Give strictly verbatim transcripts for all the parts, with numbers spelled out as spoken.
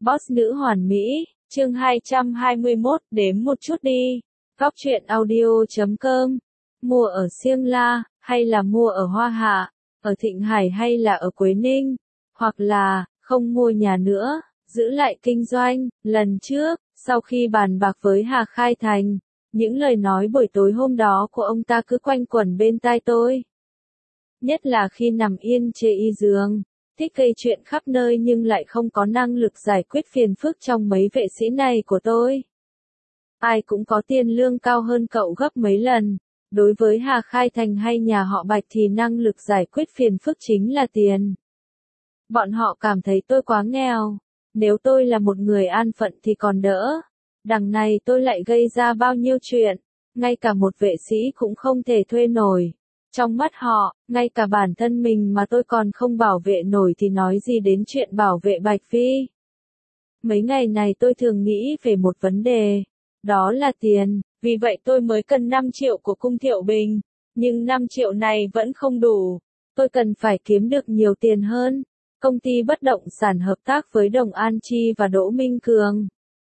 Boss nữ hoàn mỹ, chương hai trăm hai mươi mốt, đếm một chút đi. Góc truyện audio chấm com. Mua ở Siêng La, hay là mua ở Hoa Hạ, ở Thịnh Hải hay là ở Quế Ninh, hoặc là, không mua nhà nữa, giữ lại kinh doanh. Lần trước, sau khi bàn bạc với Hà Khai Thành, những lời nói buổi tối hôm đó của ông ta cứ quanh quẩn bên tai tôi. Nhất là khi nằm yên chê y giường, thích gây chuyện khắp nơi nhưng lại không có năng lực giải quyết phiền phức trong mấy vệ sĩ này của tôi. Ai cũng có tiền lương cao hơn cậu gấp mấy lần. Đối với Hà Khai Thành hay nhà họ Bạch thì năng lực giải quyết phiền phức chính là tiền. Bọn họ cảm thấy tôi quá nghèo. Nếu tôi là một người an phận thì còn đỡ. Đằng này tôi lại gây ra bao nhiêu chuyện. Ngay cả một vệ sĩ cũng không thể thuê nổi. Trong mắt họ, ngay cả bản thân mình mà tôi còn không bảo vệ nổi thì nói gì đến chuyện bảo vệ Bạch Phi. Mấy ngày này tôi thường nghĩ về một vấn đề. Đó là tiền, vì vậy tôi mới cần năm triệu của Cung Thiệu Bình. Nhưng năm triệu này vẫn không đủ. Tôi cần phải kiếm được nhiều tiền hơn. Công ty bất động sản hợp tác với Đồng An Chi và Đỗ Minh Cường.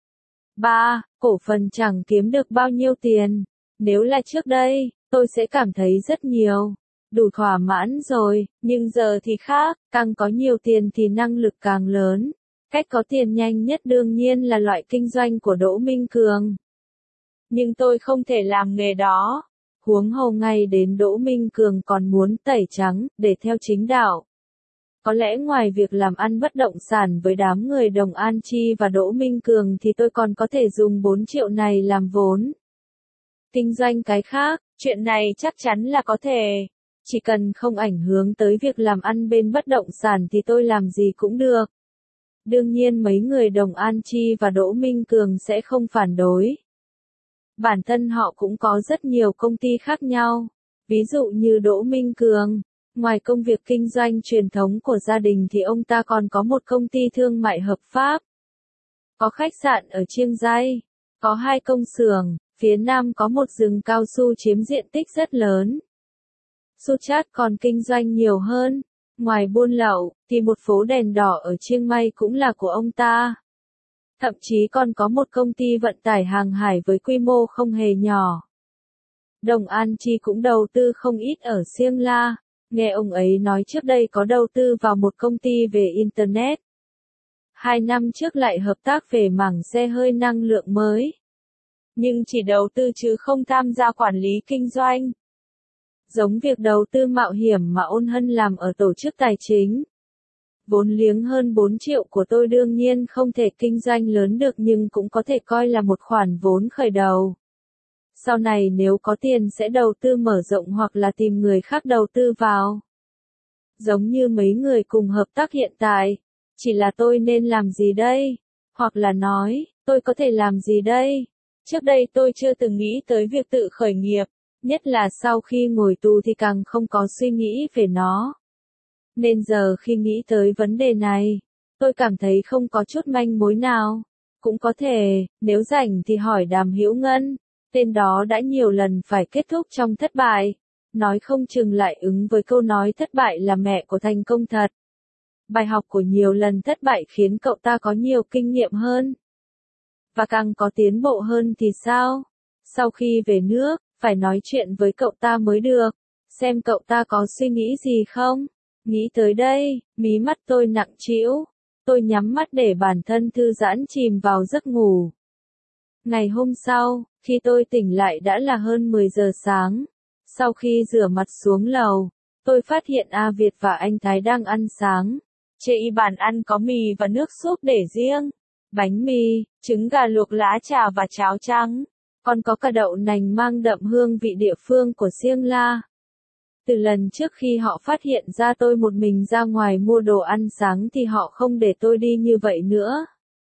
ba. Cổ phần chẳng kiếm được bao nhiêu tiền. Nếu là trước đây, tôi sẽ cảm thấy rất nhiều. Đủ thỏa mãn rồi, nhưng giờ thì khác, càng có nhiều tiền thì năng lực càng lớn. Cách có tiền nhanh nhất đương nhiên là loại kinh doanh của Đỗ Minh Cường. Nhưng tôi không thể làm nghề đó. Huống hồ ngay đến Đỗ Minh Cường còn muốn tẩy trắng, để theo chính đạo. Có lẽ ngoài việc làm ăn bất động sản với đám người Đồng An Chi và Đỗ Minh Cường thì tôi còn có thể dùng bốn triệu này làm vốn. Kinh doanh cái khác, chuyện này chắc chắn là có thể. Chỉ cần không ảnh hưởng tới việc làm ăn bên bất động sản thì tôi làm gì cũng được. Đương nhiên mấy người Đồng An Chi và Đỗ Minh Cường sẽ không phản đối. Bản thân họ cũng có rất nhiều công ty khác nhau. Ví dụ như Đỗ Minh Cường, ngoài công việc kinh doanh truyền thống của gia đình thì ông ta còn có một công ty thương mại hợp pháp. Có khách sạn ở Chiêng Rai, có hai công xưởng, phía Nam có một rừng cao su chiếm diện tích rất lớn. Suchat còn kinh doanh nhiều hơn. Ngoài buôn lậu, thì một phố đèn đỏ ở Chiêng Mai cũng là của ông ta. Thậm chí còn có một công ty vận tải hàng hải với quy mô không hề nhỏ. Đồng An Chi cũng đầu tư không ít ở Siêng La. Nghe ông ấy nói trước đây có đầu tư vào một công ty về Internet. Hai năm trước lại hợp tác về mảng xe hơi năng lượng mới. Nhưng chỉ đầu tư chứ không tham gia quản lý kinh doanh. Giống việc đầu tư mạo hiểm mà Ôn Hân làm ở tổ chức tài chính. Vốn liếng hơn bốn triệu của tôi đương nhiên không thể kinh doanh lớn được nhưng cũng có thể coi là một khoản vốn khởi đầu. Sau này nếu có tiền sẽ đầu tư mở rộng hoặc là tìm người khác đầu tư vào. Giống như mấy người cùng hợp tác hiện tại. Chỉ là tôi nên làm gì đây? Hoặc là nói, tôi có thể làm gì đây? Trước đây tôi chưa từng nghĩ tới việc tự khởi nghiệp. Nhất là sau khi ngồi tù thì càng không có suy nghĩ về nó. Nên giờ khi nghĩ tới vấn đề này, tôi cảm thấy không có chút manh mối nào. Cũng có thể, nếu rảnh thì hỏi Đàm Hữu Ngân. Tên đó đã nhiều lần phải kết thúc trong thất bại. Nói không chừng lại ứng với câu nói thất bại là mẹ của thành công thật. Bài học của nhiều lần thất bại khiến cậu ta có nhiều kinh nghiệm hơn. Và càng có tiến bộ hơn thì sao? Sau khi về nước, phải nói chuyện với cậu ta mới được. Xem cậu ta có suy nghĩ gì không? Nghĩ tới đây, mí mắt tôi nặng trĩu. Tôi nhắm mắt để bản thân thư giãn chìm vào giấc ngủ. Ngày hôm sau, khi tôi tỉnh lại đã là hơn mười giờ sáng. Sau khi rửa mặt xuống lầu, tôi phát hiện A Việt và anh Thái đang ăn sáng. Trên bàn ăn có mì và nước súp để riêng. Bánh mì, trứng gà luộc lá trà và cháo trắng. Còn có cả đậu nành mang đậm hương vị địa phương của Siêng La. Từ lần trước khi họ phát hiện ra tôi một mình ra ngoài mua đồ ăn sáng thì họ không để tôi đi như vậy nữa.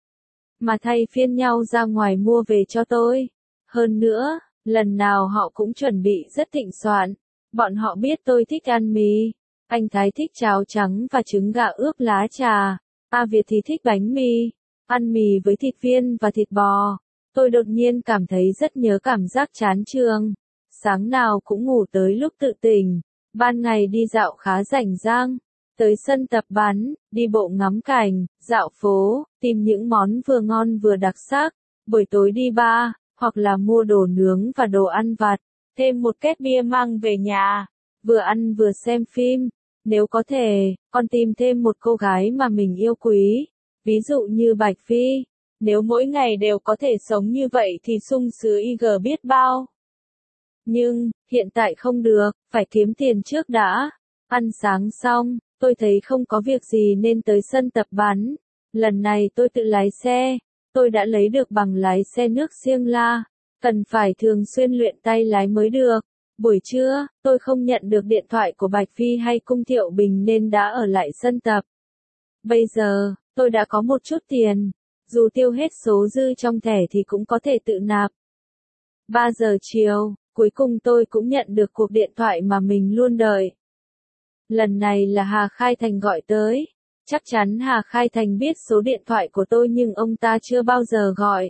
Mà thay phiên nhau ra ngoài mua về cho tôi. Hơn nữa, lần nào họ cũng chuẩn bị rất thịnh soạn. Bọn họ biết tôi thích ăn mì. Anh Thái thích cháo trắng và trứng gà ướp lá trà. A Việt thì thích bánh mì. Ăn mì với thịt viên và thịt bò. Tôi đột nhiên cảm thấy rất nhớ cảm giác chán trường. Sáng nào cũng ngủ tới lúc tự tỉnh. Ban ngày đi dạo khá rảnh rang. tới sân tập bắn, đi bộ ngắm cảnh, dạo phố, tìm những món vừa ngon vừa đặc sắc, buổi tối đi bar, hoặc là mua đồ nướng và đồ ăn vặt, thêm một két bia mang về nhà, vừa ăn vừa xem phim. Nếu có thể, còn tìm thêm một cô gái mà mình yêu quý, ví dụ như Bạch Phi. Nếu mỗi ngày đều có thể sống như vậy thì sung sướng y gờ biết bao. Nhưng, hiện tại không được, phải kiếm tiền trước đã. Ăn sáng xong, tôi thấy không có việc gì nên tới sân tập bắn. Lần này tôi tự lái xe. Tôi đã lấy được bằng lái xe nước Siêng La. Cần phải thường xuyên luyện tay lái mới được. Buổi trưa, tôi không nhận được điện thoại của Bạch Phi hay Cung Thiệu Bình nên đã ở lại sân tập. Bây giờ, tôi đã có một chút tiền. Dù tiêu hết số dư trong thẻ thì cũng có thể tự nạp. ba giờ chiều, cuối cùng tôi cũng nhận được cuộc điện thoại mà mình luôn đợi. Lần này là Hà Khai Thành gọi tới. Chắc chắn Hà Khai Thành biết số điện thoại của tôi nhưng ông ta chưa bao giờ gọi.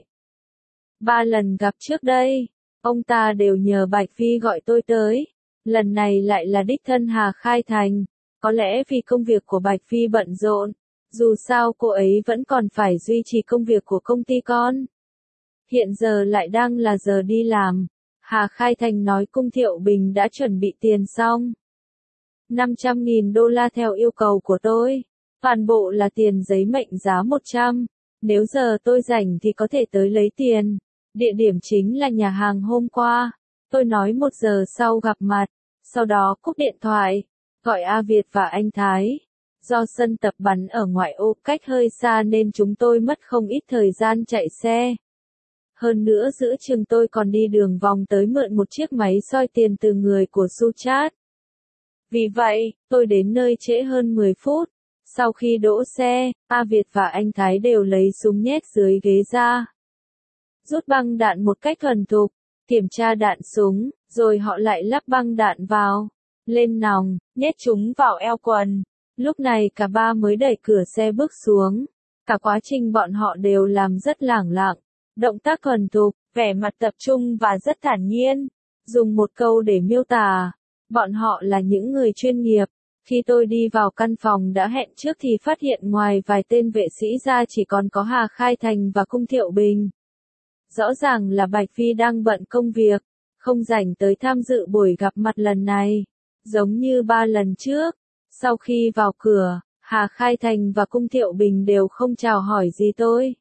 Ba lần gặp trước đây, ông ta đều nhờ Bạch Phi gọi tôi tới. Lần này lại là đích thân Hà Khai Thành. Có lẽ vì công việc của Bạch Phi bận rộn. Dù sao cô ấy vẫn còn phải duy trì công việc của công ty con. Hiện giờ lại đang là giờ đi làm. Hà Khai Thành nói Cung Thiệu Bình đã chuẩn bị tiền xong. năm trăm nghìn đô la theo yêu cầu của tôi. Toàn bộ là tiền giấy mệnh giá một trăm. Nếu giờ tôi rảnh thì có thể tới lấy tiền. Địa điểm chính là nhà hàng hôm qua. Tôi nói một giờ sau gặp mặt. Sau đó cúp điện thoại. Gọi A Việt và anh Thái. Do sân tập bắn ở ngoại ô cách hơi xa nên chúng tôi mất không ít thời gian chạy xe. Hơn nữa giữa chừng tôi còn đi đường vòng tới mượn một chiếc máy soi tiền từ người của Suchat. Vì vậy, tôi đến nơi trễ hơn mười phút. Sau khi đỗ xe, A Việt và anh Thái đều lấy súng nhét dưới ghế ra. Rút băng đạn một cách thuần thục, kiểm tra đạn súng, rồi họ lại lắp băng đạn vào. Lên nòng, nhét chúng vào eo quần. Lúc này cả ba mới đẩy cửa xe bước xuống. Cả quá trình bọn họ đều làm rất lẳng lặng. Động tác thuần thục, vẻ mặt tập trung và rất thản nhiên. Dùng một câu để miêu tả, bọn họ là những người chuyên nghiệp. Khi tôi đi vào căn phòng đã hẹn trước thì phát hiện ngoài vài tên vệ sĩ ra chỉ còn có Hà Khai Thành và Cung Thiệu Bình. Rõ ràng là Bạch Phi đang bận công việc, không rảnh tới tham dự buổi gặp mặt lần này. Giống như ba lần trước, sau khi vào cửa, Hà Khai Thành và Cung Thiệu Bình đều không chào hỏi gì tôi.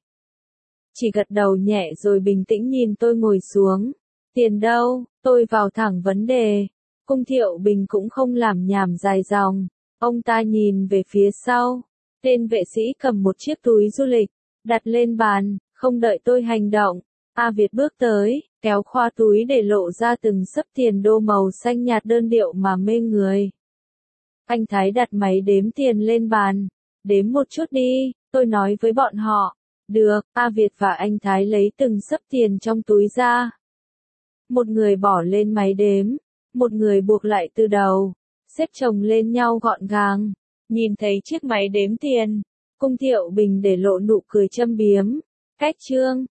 Chỉ gật đầu nhẹ rồi bình tĩnh nhìn tôi ngồi xuống. Tiền đâu? Tôi vào thẳng vấn đề. Cung Thiệu Bình cũng không làm nhảm dài dòng. Ông ta nhìn về phía sau. Tên vệ sĩ cầm một chiếc túi du lịch, đặt lên bàn, không đợi tôi hành động. A Việt bước tới, kéo khoa túi để lộ ra từng xấp tiền đô màu xanh nhạt đơn điệu mà mê người. Anh Thái đặt máy đếm tiền lên bàn. Đếm một chút đi, tôi nói với bọn họ. Được, A Việt và anh Thái lấy từng xấp tiền trong túi ra. Một người bỏ lên máy đếm, một người buộc lại từ đầu, xếp chồng lên nhau gọn gàng. Nhìn thấy chiếc máy đếm tiền, Cung Thiệu Bình để lộ nụ cười châm biếm. Cách trương,